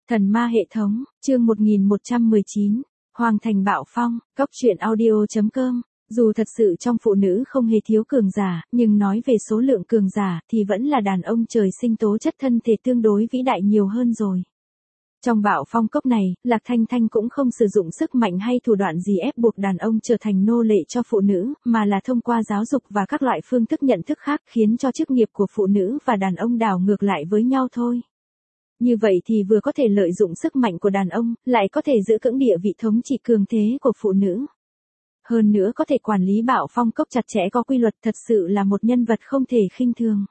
Thần ma hệ thống, chương 1119, Hoàng thành bạo phong, Cóc truyện audio.com. Dù thật sự trong phụ nữ không hề thiếu cường giả, nhưng nói về số lượng cường giả thì vẫn là đàn ông trời sinh tố chất thân thể tương đối vĩ đại nhiều hơn rồi. Trong bạo phong cốc này, Lạc Thanh Thanh cũng không sử dụng sức mạnh hay thủ đoạn gì ép buộc đàn ông trở thành nô lệ cho phụ nữ, mà là thông qua giáo dục và các loại phương thức nhận thức khác khiến cho chức nghiệp của phụ nữ và đàn ông đảo ngược lại với nhau thôi. Như vậy thì vừa có thể lợi dụng sức mạnh của đàn ông, lại có thể giữ vững địa vị thống trị cường thế của phụ nữ. Hơn nữa có thể quản lý bạo phong cốc chặt chẽ có quy luật, thật sự là một nhân vật không thể khinh thường.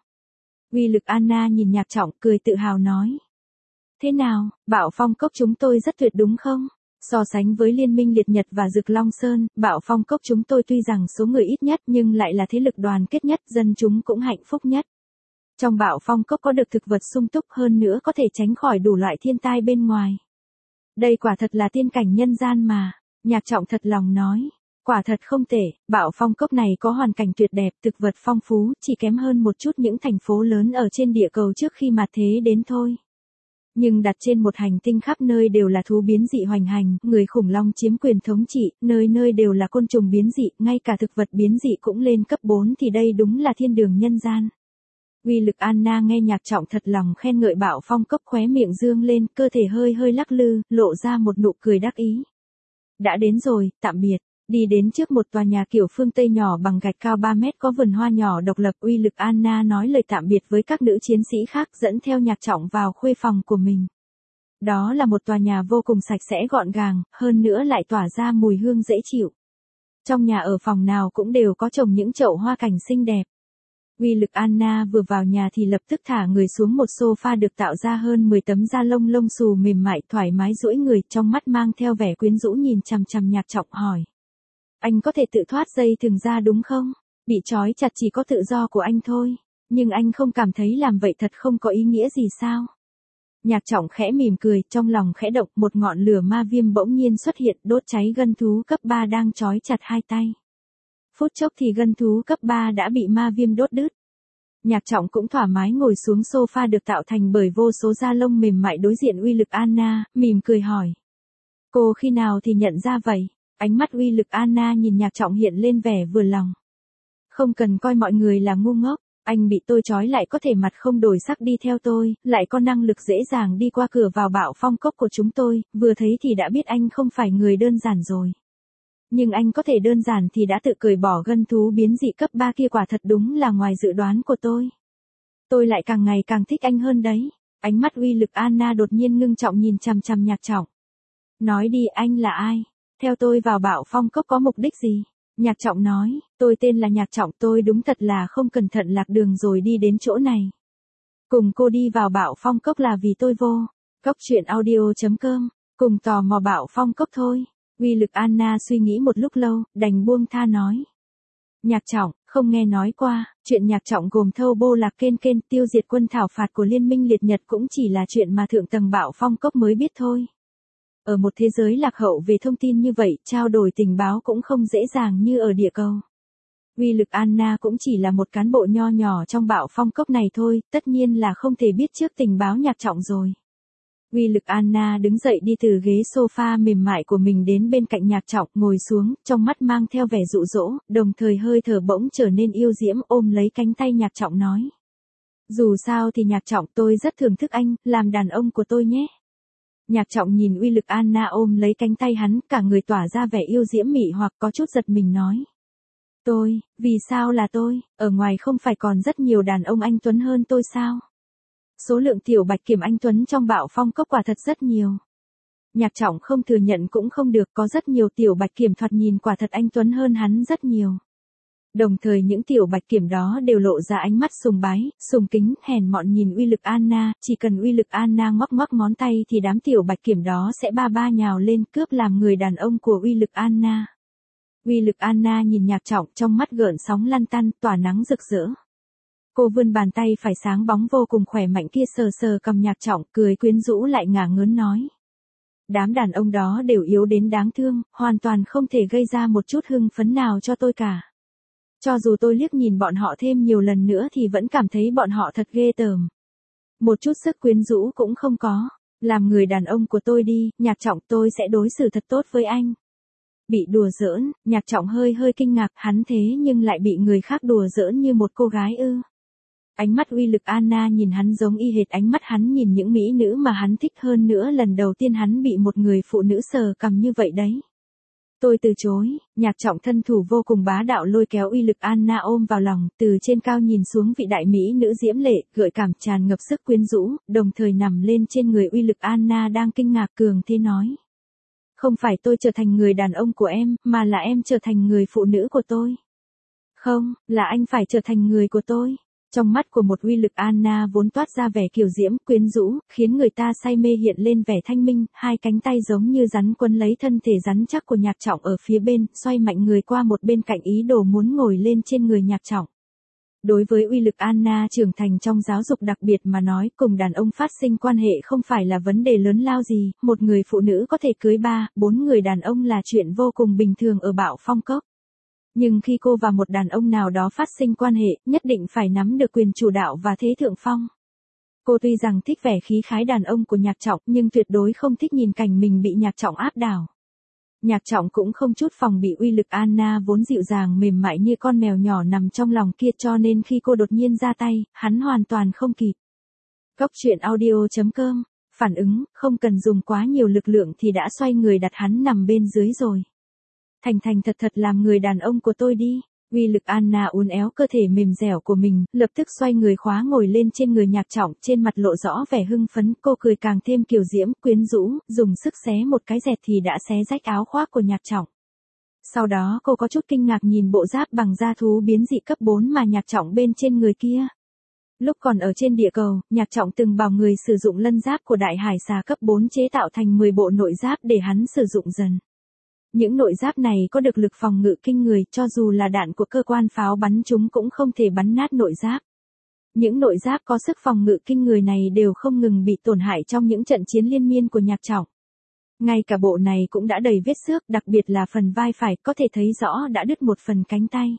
Uy Lực Anna nhìn Nhạc Trọng cười tự hào nói. Thế nào, bạo phong cốc chúng tôi rất tuyệt đúng không? So sánh với Liên minh Liệt Nhật và Dực Long Sơn, bạo phong cốc chúng tôi tuy rằng số người ít nhất nhưng lại là thế lực đoàn kết nhất, dân chúng cũng hạnh phúc nhất. Trong bạo phong cốc có được thực vật sung túc, hơn nữa có thể tránh khỏi đủ loại thiên tai bên ngoài. Đây quả thật là tiên cảnh nhân gian mà, Nhạc Trọng thật lòng nói. Quả thật không tệ, bạo phong cốc này có hoàn cảnh tuyệt đẹp, thực vật phong phú, chỉ kém hơn một chút những thành phố lớn ở trên địa cầu trước khi mạt thế đến thôi. Nhưng đặt trên một hành tinh khắp nơi đều là thú biến dị hoành hành, người khủng long chiếm quyền thống trị, nơi nơi đều là côn trùng biến dị, ngay cả thực vật biến dị cũng lên cấp 4 thì đây đúng là thiên đường nhân gian. Uy Lực Anna nghe Nhạc Trọng thật lòng khen ngợi bạo phong cốc, khóe miệng dương lên, cơ thể hơi hơi lắc lư, lộ ra một nụ cười đắc ý. Đã đến rồi, tạm biệt. Đi đến trước một tòa nhà kiểu phương Tây nhỏ bằng gạch cao 3 mét có vườn hoa nhỏ độc lập, Uy Lực Anna nói lời tạm biệt với các nữ chiến sĩ khác, dẫn theo Nhạc Trọng vào khuê phòng của mình. Đó là một tòa nhà vô cùng sạch sẽ gọn gàng, hơn nữa lại tỏa ra mùi hương dễ chịu. Trong nhà ở phòng nào cũng đều có trồng những chậu hoa cảnh xinh đẹp. Uy Lực Anna vừa vào nhà thì lập tức thả người xuống một sofa được tạo ra hơn 10 tấm da lông lông xù mềm mại thoải mái duỗi người, trong mắt mang theo vẻ quyến rũ nhìn chằm chằm Nhạc Trọng hỏi. Anh có thể tự thoát dây thừng ra đúng không? Bị trói chặt chỉ có tự do của anh thôi. Nhưng anh không cảm thấy làm vậy thật không có ý nghĩa gì sao? Nhạc Trọng khẽ mỉm cười, trong lòng khẽ động, một ngọn lửa ma viêm bỗng nhiên xuất hiện, đốt cháy gân thú cấp 3 đang trói chặt hai tay. Phút chốc thì gân thú cấp 3 đã bị ma viêm đốt đứt. Nhạc Trọng cũng thoải mái ngồi xuống sofa được tạo thành bởi vô số da lông mềm mại đối diện Uy Lực Anna, mỉm cười hỏi. Cô khi nào thì nhận ra vậy? Ánh mắt Uy Lực Anna nhìn Nhạc Trọng hiện lên vẻ vừa lòng. Không cần coi mọi người là ngu ngốc, anh bị tôi trói lại có thể mặt không đổi sắc đi theo tôi, lại có năng lực dễ dàng đi qua cửa vào bạo phong cốc của chúng tôi, vừa thấy thì đã biết anh không phải người đơn giản rồi. Nhưng anh có thể đơn giản thì đã tự cởi bỏ gân thú biến dị cấp 3 kia, quả thật đúng là ngoài dự đoán của tôi. Tôi lại càng ngày càng thích anh hơn đấy. Ánh mắt Uy Lực Anna đột nhiên ngưng trọng nhìn chằm chằm Nhạc Trọng. Nói đi, anh là ai? Theo tôi vào bạo phong cốc có mục đích gì? Nhạc Trọng nói, tôi tên là Nhạc Trọng, tôi đúng thật là không cẩn thận lạc đường rồi đi đến chỗ này. Cùng cô đi vào bạo phong cốc là vì tôi vô. Cóc truyện audio.com, cùng tò mò bạo phong cốc thôi. Uy Lực Anna suy nghĩ một lúc lâu, đành buông tha nói. Nhạc Trọng, không nghe nói qua, chuyện Nhạc Trọng gồm thâu bô lạc kên kên, tiêu diệt quân thảo phạt của Liên minh Liệt Nhật cũng chỉ là chuyện mà thượng tầng bạo phong cốc mới biết thôi. Ở một thế giới lạc hậu về thông tin như vậy, trao đổi tình báo cũng không dễ dàng như ở địa cầu. Uy Lực Anna cũng chỉ là một cán bộ nho nhỏ trong bạo phong cốc này thôi, tất nhiên là không thể biết trước tình báo Nhạc Trọng rồi. Uy Lực Anna đứng dậy đi từ ghế sofa mềm mại của mình đến bên cạnh Nhạc Trọng, ngồi xuống, trong mắt mang theo vẻ dụ dỗ, đồng thời hơi thở bỗng trở nên yêu diễm, ôm lấy cánh tay Nhạc Trọng nói. Dù sao thì Nhạc Trọng, tôi rất thưởng thức anh, làm đàn ông của tôi nhé. Nhạc Trọng nhìn Uy Lực Anna ôm lấy cánh tay hắn, cả người tỏa ra vẻ yêu diễm mị hoặc có chút giật mình nói. Tôi, vì sao là tôi, ở ngoài không phải còn rất nhiều đàn ông anh tuấn hơn tôi sao? Số lượng tiểu bạch kiểm anh tuấn trong bạo phong cốc quả thật rất nhiều. Nhạc Trọng không thừa nhận cũng không được, có rất nhiều tiểu bạch kiểm thoạt nhìn quả thật anh tuấn hơn hắn rất nhiều. Đồng thời những tiểu bạch kiểm đó đều lộ ra ánh mắt sùng bái, sùng kính, hèn mọn nhìn Uy Lực Anna, chỉ cần Uy Lực Anna ngoắc ngoắc ngón tay thì đám tiểu bạch kiểm đó sẽ ba ba nhào lên cướp làm người đàn ông của Uy Lực Anna. Uy Lực Anna nhìn Nhạc Trọng, trong mắt gợn sóng lăn tăn, tỏa nắng rực rỡ. Cô vươn bàn tay phải sáng bóng vô cùng khỏe mạnh kia sờ sờ cầm Nhạc Trọng, cười quyến rũ lại ngả ngớn nói. Đám đàn ông đó đều yếu đến đáng thương, hoàn toàn không thể gây ra một chút hưng phấn nào cho tôi cả. Cho dù tôi liếc nhìn bọn họ thêm nhiều lần nữa thì vẫn cảm thấy bọn họ thật ghê tởm. Một chút sức quyến rũ cũng không có. Làm người đàn ông của tôi đi, Nhạc Trọng, tôi sẽ đối xử thật tốt với anh. Bị đùa giỡn, Nhạc Trọng hơi hơi kinh ngạc, hắn thế nhưng lại bị người khác đùa giỡn như một cô gái ư. Ánh mắt uy lực Anna nhìn hắn giống y hệt ánh mắt hắn nhìn những mỹ nữ mà hắn thích, hơn nữa lần đầu tiên hắn bị một người phụ nữ sờ cằm như vậy đấy. Tôi từ chối. Nhạc Trọng thân thủ vô cùng bá đạo lôi kéo uy lực Anna ôm vào lòng, từ trên cao nhìn xuống vị đại mỹ nữ diễm lệ, gợi cảm tràn ngập sức quyến rũ, đồng thời nằm lên trên người uy lực Anna đang kinh ngạc cường thế nói. Không phải tôi trở thành người đàn ông của em, mà là em trở thành người phụ nữ của tôi. Không, là anh phải trở thành người của tôi. Trong mắt của một uy lực Anna vốn toát ra vẻ kiều diễm, quyến rũ, khiến người ta say mê hiện lên vẻ thanh minh, hai cánh tay giống như rắn quấn lấy thân thể rắn chắc của Nhạc Trọng ở phía bên, xoay mạnh người qua một bên cạnh ý đồ muốn ngồi lên trên người Nhạc Trọng. Đối với uy lực Anna trưởng thành trong giáo dục đặc biệt mà nói, cùng đàn ông phát sinh quan hệ không phải là vấn đề lớn lao gì, một người phụ nữ có thể cưới 3-4 người đàn ông là chuyện vô cùng bình thường ở Bạo Phong Cốc. Nhưng khi cô và một đàn ông nào đó phát sinh quan hệ, nhất định phải nắm được quyền chủ đạo và thế thượng phong. Cô tuy rằng thích vẻ khí khái đàn ông của Nhạc Trọng, nhưng tuyệt đối không thích nhìn cảnh mình bị Nhạc Trọng áp đảo. Nhạc Trọng cũng không chút phòng bị uy lực Anna vốn dịu dàng mềm mại như con mèo nhỏ nằm trong lòng kia, cho nên khi cô đột nhiên ra tay, hắn hoàn toàn không kịp. Cốc truyện audio.com, phản ứng, không cần dùng quá nhiều lực lượng thì đã xoay người đặt hắn nằm bên dưới rồi. Thành thật làm người đàn ông của tôi đi. Uy lực Anna uốn éo cơ thể mềm dẻo của mình, lập tức xoay người khóa ngồi lên trên người Nhạc Trọng, trên mặt lộ rõ vẻ hưng phấn, cô cười càng thêm kiều diễm, quyến rũ, dùng sức xé một cái dẹt thì đã xé rách áo khoác của Nhạc Trọng. Sau đó cô có chút kinh ngạc nhìn bộ giáp bằng da thú biến dị cấp 4 mà Nhạc Trọng bên trên người kia. Lúc còn ở trên địa cầu, Nhạc Trọng từng bảo người sử dụng lân giáp của đại hải xà cấp 4 chế tạo thành 10 bộ nội giáp để hắn sử dụng dần. Những nội giáp này có được lực phòng ngự kinh người, cho dù là đạn của cơ quan pháo bắn chúng cũng không thể bắn nát nội giáp. Những nội giáp có sức phòng ngự kinh người này đều không ngừng bị tổn hại trong những trận chiến liên miên của Nhạc Trọng. Ngay cả bộ này cũng đã đầy vết xước, đặc biệt là phần vai phải có thể thấy rõ đã đứt một phần cánh tay.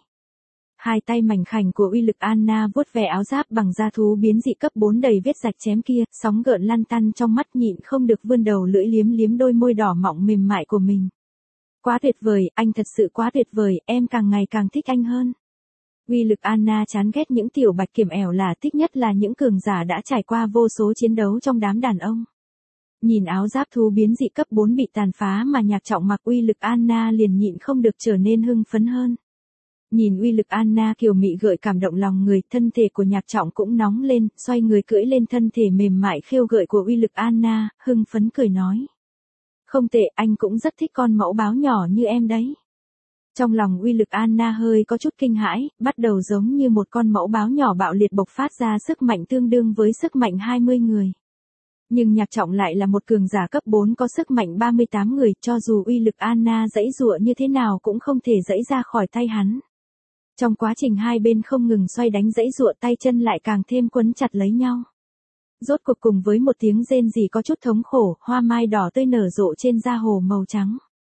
Hai tay mảnh khảnh của uy lực Anna vuốt ve áo giáp bằng da thú biến dị cấp 4 đầy vết rạch chém kia, sóng gợn lăn tăn trong mắt, nhịn không được vươn đầu lưỡi liếm liếm đôi môi đỏ mọng mềm mại của mình. Quá tuyệt vời, anh thật sự quá tuyệt vời, em càng ngày càng thích anh hơn. Uy lực Anna chán ghét những tiểu bạch kiểm ẻo là thích nhất là những cường giả đã trải qua vô số chiến đấu trong đám đàn ông. Nhìn áo giáp thú biến dị cấp 4 bị tàn phá mà Nhạc Trọng mặc, uy lực Anna liền nhịn không được trở nên hưng phấn hơn. Nhìn uy lực Anna kiều mị gợi cảm động lòng người, thân thể của Nhạc Trọng cũng nóng lên, xoay người cưỡi lên thân thể mềm mại khêu gợi của uy lực Anna, hưng phấn cười nói. Không tệ, anh cũng rất thích con mẫu báo nhỏ như em đấy. Trong lòng uy lực Anna hơi có chút kinh hãi, bắt đầu giống như một con mẫu báo nhỏ bạo liệt bộc phát ra sức mạnh tương đương với sức mạnh 20 người. Nhưng Nhạc Trọng lại là một cường giả cấp 4 có sức mạnh 38 người, cho dù uy lực Anna giãy giụa như thế nào cũng không thể giãy ra khỏi tay hắn. Trong quá trình hai bên không ngừng xoay đánh giãy giụa, tay chân lại càng thêm quấn chặt lấy nhau. Rốt cuộc cùng với một tiếng rên rỉ có chút thống khổ, hoa mai đỏ tươi nở rộ trên da hồ màu trắng.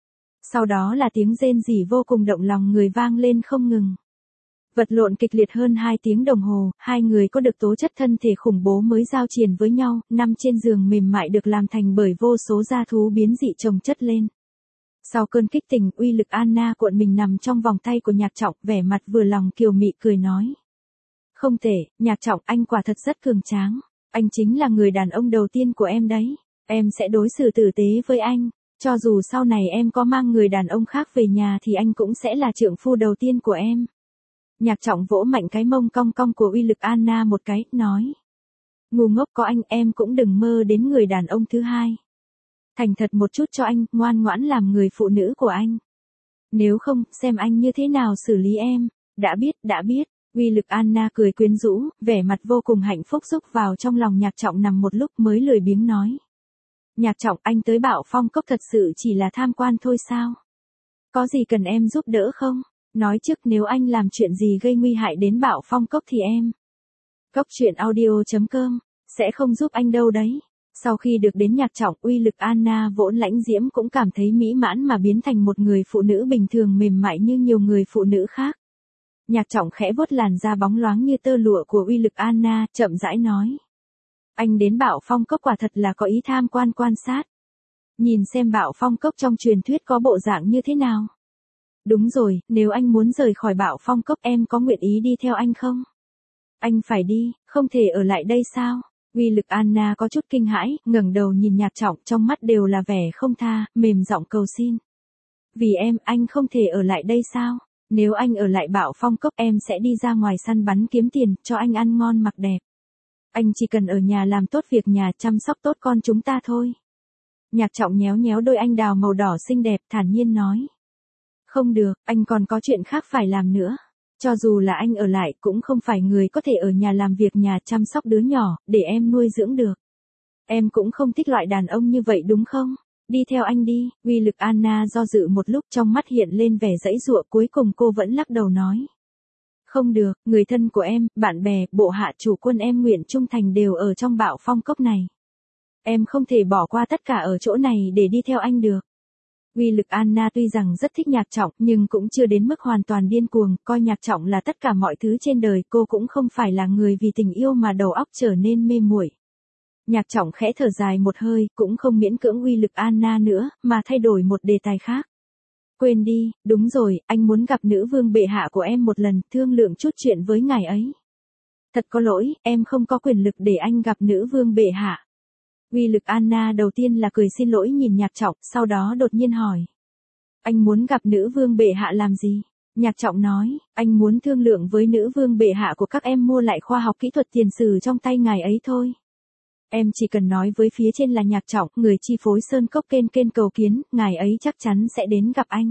Sau đó là tiếng rên rỉ vô cùng động lòng người vang lên không ngừng. Vật lộn kịch liệt hơn 2 tiếng đồng hồ, hai người có được tố chất thân thể khủng bố mới giao triền với nhau, nằm trên giường mềm mại được làm thành bởi vô số da thú biến dị chồng chất lên. Sau cơn kích tình, uy lực Anna cuộn mình nằm trong vòng tay của Nhạc Trọng, vẻ mặt vừa lòng kiều mị cười nói. Không tệ, Nhạc Trọng, anh quả thật rất cường tráng. Anh chính là người đàn ông đầu tiên của em đấy. Em sẽ đối xử tử tế với anh. Cho dù sau này em có mang người đàn ông khác về nhà thì anh cũng sẽ là trượng phu đầu tiên của em. Nhạc Trọng vỗ mạnh cái mông cong cong của uy lực Anna một cái, nói. Ngu ngốc, có anh em cũng đừng mơ đến người đàn ông thứ hai. Thành thật một chút cho anh, ngoan ngoãn làm người phụ nữ của anh. Nếu không, xem anh như thế nào xử lý em. Đã biết. Uy lực Anna cười quyến rũ, vẻ mặt vô cùng hạnh phúc rúc vào trong lòng Nhạc Trọng nằm một lúc mới lười biếng nói. Nhạc Trọng, anh tới Bạo Phong Cốc thật sự chỉ là tham quan thôi sao? Có gì cần em giúp đỡ không? Nói trước, nếu anh làm chuyện gì gây nguy hại đến Bạo Phong Cốc thì em. Cốc truyện audio.com, sẽ không giúp anh đâu đấy. Sau khi được đến Nhạc Trọng, uy lực Anna vốn lãnh diễm cũng cảm thấy mỹ mãn mà biến thành một người phụ nữ bình thường mềm mại như nhiều người phụ nữ khác. Nhạc Trọng khẽ vuốt làn da bóng loáng như tơ lụa của uy lực Anna, chậm rãi nói. Anh đến Bạo Phong Cốc quả thật là có ý tham quan sát. Nhìn xem Bạo Phong Cốc trong truyền thuyết có bộ dạng như thế nào. Đúng rồi, nếu anh muốn rời khỏi Bạo Phong Cốc em có nguyện ý đi theo anh không? Anh phải đi, không thể ở lại đây sao? Uy Lực Anna có chút kinh hãi, ngẩng đầu nhìn Nhạc Trọng, trong mắt đều là vẻ không tha, mềm giọng cầu xin. Vì em, anh không thể ở lại đây sao? Nếu anh ở lại Bạo Phong Cốc em sẽ đi ra ngoài săn bắn kiếm tiền, cho anh ăn ngon mặc đẹp. Anh chỉ cần ở nhà làm tốt việc nhà, chăm sóc tốt con chúng ta thôi. Nhạc Trọng nhéo nhéo đôi anh đào màu đỏ xinh đẹp, thản nhiên nói. Không được, anh còn có chuyện khác phải làm nữa. Cho dù là anh ở lại cũng không phải người có thể ở nhà làm việc nhà chăm sóc đứa nhỏ, để em nuôi dưỡng được. Em cũng không thích loại đàn ông như vậy đúng không? Đi theo anh đi. Uy Lực Anna do dự một lúc, trong mắt hiện lên vẻ giãy giụa, cuối cùng cô vẫn lắc đầu nói. Không được, người thân của em, bạn bè, bộ hạ, chủ quân em nguyện trung thành đều ở trong Bạo Phong Cốc này. Em không thể bỏ qua tất cả ở chỗ này để đi theo anh được. Uy Lực Anna tuy rằng rất thích Nhạc Trọng nhưng cũng chưa đến mức hoàn toàn điên cuồng, coi Nhạc Trọng là tất cả mọi thứ trên đời, cô cũng không phải là người vì tình yêu mà đầu óc trở nên mê muội. Nhạc Trọng khẽ thở dài một hơi, cũng không miễn cưỡng Uy Lực Anna nữa, mà thay đổi một đề tài khác. Quên đi, đúng rồi, anh muốn gặp nữ vương bệ hạ của em một lần, thương lượng chút chuyện với ngài ấy. Thật có lỗi, em không có quyền lực để anh gặp nữ vương bệ hạ. Uy Lực Anna đầu tiên là cười xin lỗi nhìn Nhạc Trọng, sau đó đột nhiên hỏi. Anh muốn gặp nữ vương bệ hạ làm gì? Nhạc Trọng nói, anh muốn thương lượng với nữ vương bệ hạ của các em mua lại khoa học kỹ thuật tiền sử trong tay ngài ấy thôi. Em chỉ cần nói với phía trên là Nhạc Trọng, người chi phối Sơn Cốc Kên cầu kiến, ngài ấy chắc chắn sẽ đến gặp anh.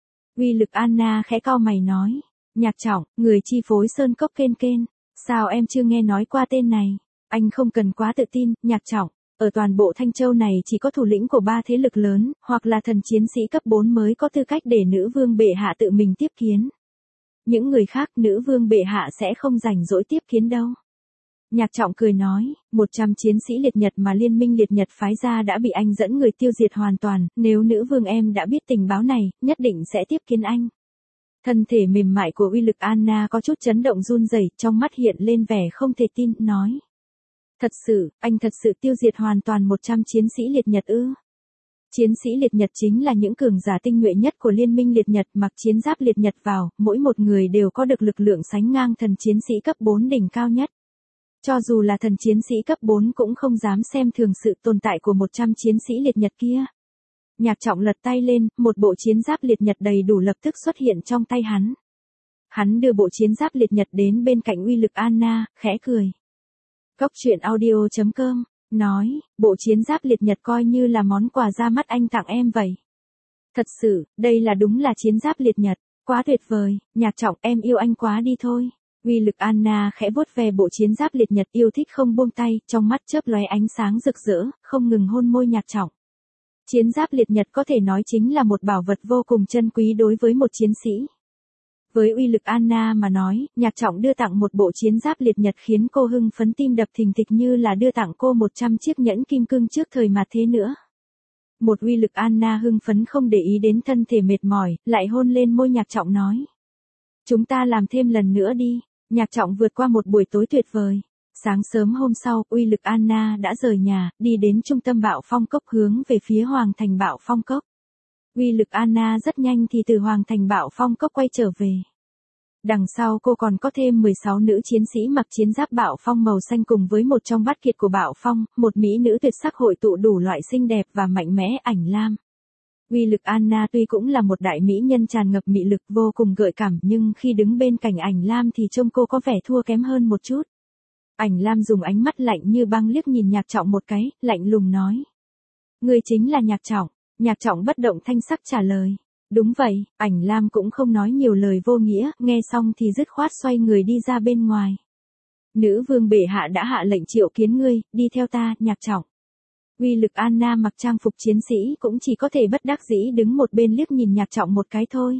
Uy Lực Anna khẽ cau mày nói, Nhạc Trọng, người chi phối Sơn Cốc Kên, sao em chưa nghe nói qua tên này? Anh không cần quá tự tin, Nhạc Trọng. Ở toàn bộ Thanh Châu này chỉ có thủ lĩnh của 3 thế lực lớn, hoặc là thần chiến sĩ cấp 4 mới có tư cách để nữ vương bệ hạ tự mình tiếp kiến. Những người khác nữ vương bệ hạ sẽ không rảnh rỗi tiếp kiến đâu. Nhạc Trọng cười nói, 100 chiến sĩ liệt Nhật mà liên minh liệt Nhật phái ra đã bị anh dẫn người tiêu diệt hoàn toàn, nếu nữ vương em đã biết tình báo này, nhất định sẽ tiếp kiến anh. Thân thể mềm mại của Uy Lực Anna có chút chấn động run rẩy, trong mắt hiện lên vẻ không thể tin, nói. Thật sự, anh thật sự tiêu diệt hoàn toàn 100 chiến sĩ liệt Nhật ư? Chiến sĩ liệt Nhật chính là những cường giả tinh nhuệ nhất của liên minh liệt Nhật, mặc chiến giáp liệt Nhật vào, mỗi một người đều có được lực lượng sánh ngang thần chiến sĩ cấp 4 đỉnh cao nhất. Cho dù là thần chiến sĩ cấp 4 cũng không dám xem thường sự tồn tại của 100 chiến sĩ liệt Nhật kia. Nhạc Trọng lật tay lên, một bộ chiến giáp liệt Nhật đầy đủ lập tức xuất hiện trong tay hắn. Hắn đưa bộ chiến giáp liệt Nhật đến bên cạnh Uy Lực Anna, khẽ cười. Cốc truyện audio.com, nói, bộ chiến giáp liệt Nhật coi như là món quà ra mắt anh tặng em vậy. Thật sự, đây là đúng là chiến giáp liệt Nhật, quá tuyệt vời, Nhạc Trọng em yêu anh quá đi thôi. Uy Lực Anna khẽ vuốt về bộ chiến giáp liệt Nhật yêu thích không buông tay, trong mắt chớp lóe ánh sáng rực rỡ, không ngừng hôn môi Nhạc Trọng. Chiến giáp liệt Nhật có thể nói chính là một bảo vật vô cùng chân quý đối với một chiến sĩ. Với Uy Lực Anna mà nói, Nhạc Trọng đưa tặng một bộ chiến giáp liệt Nhật khiến cô hưng phấn tim đập thình thịch như là đưa tặng cô 100 chiếc nhẫn kim cương trước thời mà thế nữa. Một Uy Lực Anna hưng phấn không để ý đến thân thể mệt mỏi, lại hôn lên môi Nhạc Trọng nói. Chúng ta làm thêm lần nữa đi. Nhạc Trọng vượt qua một buổi tối tuyệt vời. Sáng sớm hôm sau, Uy Lực Anna đã rời nhà, đi đến trung tâm Bạo Phong Cốc hướng về phía Hoàng thành Bạo Phong Cốc. Uy Lực Anna rất nhanh thì từ Hoàng thành Bạo Phong Cốc quay trở về. Đằng sau cô còn có thêm 16 nữ chiến sĩ mặc chiến giáp Bạo Phong màu xanh cùng với một trong bát kiệt của Bạo Phong, một mỹ nữ tuyệt sắc hội tụ đủ loại xinh đẹp và mạnh mẽ Ảnh Lam. Uy Lực Anna tuy cũng là một đại mỹ nhân tràn ngập mị lực vô cùng gợi cảm nhưng khi đứng bên cạnh Ảnh Lam thì trông cô có vẻ thua kém hơn một chút. Ảnh Lam dùng ánh mắt lạnh như băng liếc nhìn Nhạc Trọng một cái, lạnh lùng nói. Người chính là Nhạc Trọng. Nhạc Trọng bất động thanh sắc trả lời. Đúng vậy, Ảnh Lam cũng không nói nhiều lời vô nghĩa, nghe xong thì dứt khoát xoay người đi ra bên ngoài. Nữ vương bệ hạ đã hạ lệnh triệu kiến ngươi, đi theo ta, Nhạc Trọng. Uy Lực Anna mặc trang phục chiến sĩ cũng chỉ có thể bất đắc dĩ đứng một bên liếc nhìn Nhạc Trọng một cái thôi.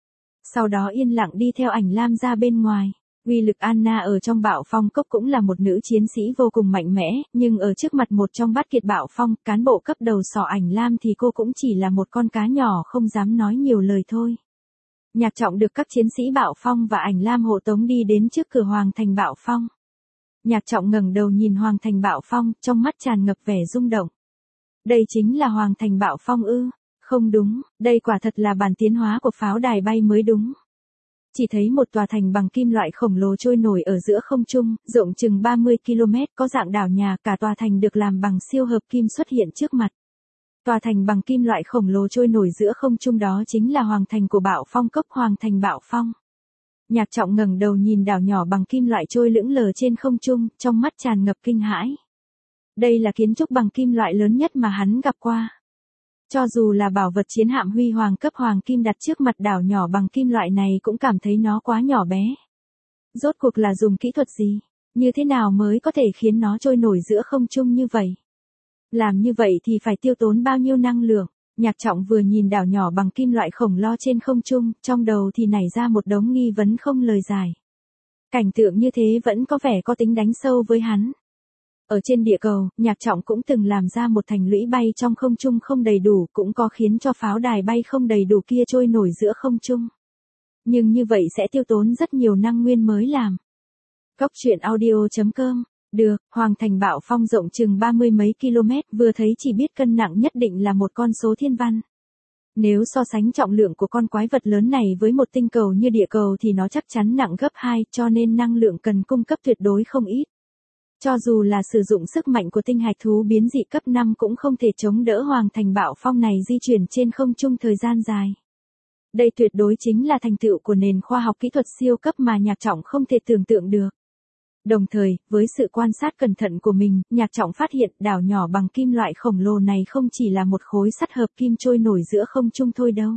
Sau đó yên lặng đi theo Ảnh Lam ra bên ngoài. Uy Lực Anna ở trong Bạo Phong Cốc cũng là một nữ chiến sĩ vô cùng mạnh mẽ, nhưng ở trước mặt một trong bát kiệt Bạo Phong, cán bộ cấp đầu sỏ Ảnh Lam thì cô cũng chỉ là một con cá nhỏ không dám nói nhiều lời thôi. Nhạc Trọng được các chiến sĩ Bạo Phong và Ảnh Lam hộ tống đi đến trước cửa Hoàng thành Bạo Phong. Nhạc Trọng ngẩng đầu nhìn Hoàng Thành Bạo Phong, trong mắt tràn ngập vẻ rung động. Đây chính là Hoàng Thành Bạo Phong ư? Không đúng, đây quả thật là bản tiến hóa của pháo đài bay mới đúng. Chỉ thấy một tòa thành bằng kim loại khổng lồ trôi nổi ở giữa không trung, rộng chừng 30 km, có dạng đảo nhà, cả tòa thành được làm bằng siêu hợp kim xuất hiện trước mặt. Tòa thành bằng kim loại khổng lồ trôi nổi giữa không trung đó chính là Hoàng Thành của Bạo Phong Cốc, Hoàng Thành Bạo Phong. Nhạc Trọng ngẩng đầu nhìn đảo nhỏ bằng kim loại trôi lững lờ trên không trung, trong mắt tràn ngập kinh hãi. Đây là kiến trúc bằng kim loại lớn nhất mà hắn gặp qua. Cho dù là bảo vật chiến hạm huy hoàng cấp hoàng kim đặt trước mặt đảo nhỏ bằng kim loại này cũng cảm thấy nó quá nhỏ bé. Rốt cuộc là dùng kỹ thuật gì? Như thế nào mới có thể khiến nó trôi nổi giữa không trung như vậy? Làm như vậy thì phải tiêu tốn bao nhiêu năng lượng? Nhạc Trọng vừa nhìn đảo nhỏ bằng kim loại khổng lồ trên không trung, trong đầu thì nảy ra một đống nghi vấn không lời giải. Cảnh tượng như thế vẫn có vẻ có tính đánh sâu với hắn. Ở trên địa cầu, Nhạc Trọng cũng từng làm ra một thành lũy bay trong không trung không đầy đủ, cũng có khiến cho pháo đài bay không đầy đủ kia trôi nổi giữa không trung. Nhưng như vậy sẽ tiêu tốn rất nhiều năng nguyên mới làm. Cốc truyện audio.com. Được, Hoàng Thành Bạo Phong rộng chừng 30 mấy km, vừa thấy chỉ biết cân nặng nhất định là một con số thiên văn. Nếu so sánh trọng lượng của con quái vật lớn này với một tinh cầu như địa cầu thì nó chắc chắn nặng gấp 2, cho nên năng lượng cần cung cấp tuyệt đối không ít. Cho dù là sử dụng sức mạnh của tinh hạch thú biến dị cấp 5 cũng không thể chống đỡ Hoàng Thành Bạo Phong này di chuyển trên không trung thời gian dài. Đây tuyệt đối chính là thành tựu của nền khoa học kỹ thuật siêu cấp mà Nhạc Trọng không thể tưởng tượng được. Đồng thời, với sự quan sát cẩn thận của mình, Nhạc Trọng phát hiện đảo nhỏ bằng kim loại khổng lồ này không chỉ là một khối sắt hợp kim trôi nổi giữa không trung thôi đâu.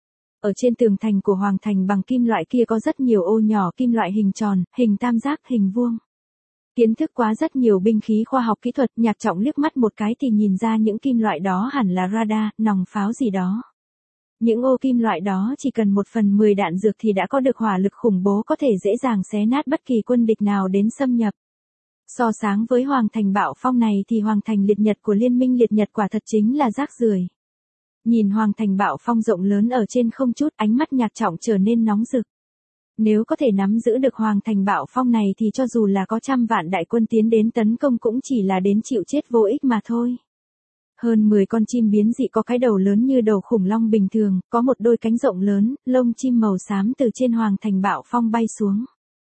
Ở trên tường thành của Hoàng Thành bằng kim loại kia có rất nhiều ô nhỏ kim loại hình tròn, hình tam giác, hình vuông. Kiến thức quá rất nhiều binh khí khoa học kỹ thuật, Nhạc Trọng liếc mắt một cái thì nhìn ra những kim loại đó hẳn là radar, nòng pháo gì đó. Những ô kim loại đó chỉ cần 1/10 đạn dược thì đã có được hỏa lực khủng bố, có thể dễ dàng xé nát bất kỳ quân địch nào đến xâm nhập. So sánh với Hoàng Thành Bạo Phong này thì Hoàng Thành Liệt Nhật của Liên minh Liệt Nhật quả thật chính là rác rưởi. Nhìn Hoàng Thành Bạo Phong rộng lớn ở trên không chút, ánh mắt Nhạc Trọng trở nên nóng rực. Nếu có thể nắm giữ được Hoàng Thành Bạo Phong này thì cho dù là có 100 vạn đại quân tiến đến tấn công cũng chỉ là đến chịu chết vô ích mà thôi. Hơn 10 con chim biến dị có cái đầu lớn như đầu khủng long bình thường, có một đôi cánh rộng lớn, lông chim màu xám từ trên Hoàng Thành Bạo Phong bay xuống.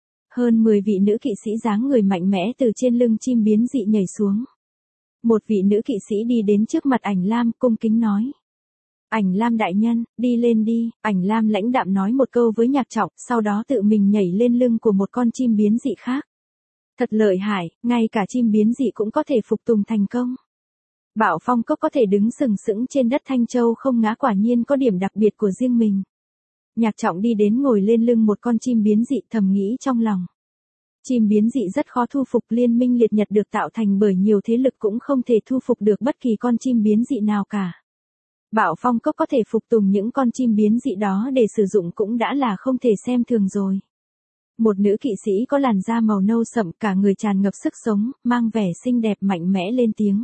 Hơn 10 vị nữ kỵ sĩ dáng người mạnh mẽ từ trên lưng chim biến dị nhảy xuống. Một vị nữ kỵ sĩ đi đến trước mặt Ảnh Lam, cung kính nói. Ảnh Lam đại nhân, đi lên đi. Ảnh Lam lãnh đạm nói một câu với Nhạc Trọng, sau đó tự mình nhảy lên lưng của một con chim biến dị khác. Thật lợi hại, ngay cả chim biến dị cũng có thể phục tùng thành công. Bạo Phong Cốc có thể đứng sừng sững trên đất Thanh Châu không ngã, quả nhiên có điểm đặc biệt của riêng mình. Nhạc Trọng đi đến ngồi lên lưng một con chim biến dị, thầm nghĩ trong lòng. Chim biến dị rất khó thu phục, Liên minh Liệt Nhật được tạo thành bởi nhiều thế lực cũng không thể thu phục được bất kỳ con chim biến dị nào cả. Bạo Phong Cốc có thể phục tùng những con chim biến dị đó để sử dụng cũng đã là không thể xem thường rồi. Một nữ kỵ sĩ có làn da màu nâu sậm, cả người tràn ngập sức sống, mang vẻ xinh đẹp mạnh mẽ lên tiếng.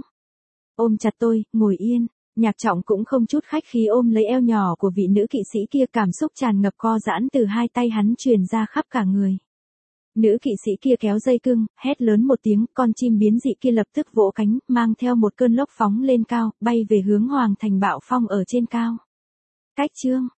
Ôm chặt tôi, ngồi yên. Nhạc Trọng cũng không chút khách khí ôm lấy eo nhỏ của vị nữ kỵ sĩ kia, cảm xúc tràn ngập co giãn từ hai tay hắn truyền ra khắp cả người. Nữ kỵ sĩ kia kéo dây cưng, hét lớn một tiếng, con chim biến dị kia lập tức vỗ cánh, mang theo một cơn lốc phóng lên cao, bay về hướng Hoàng Thành Bạo Phong ở trên cao. Cách chương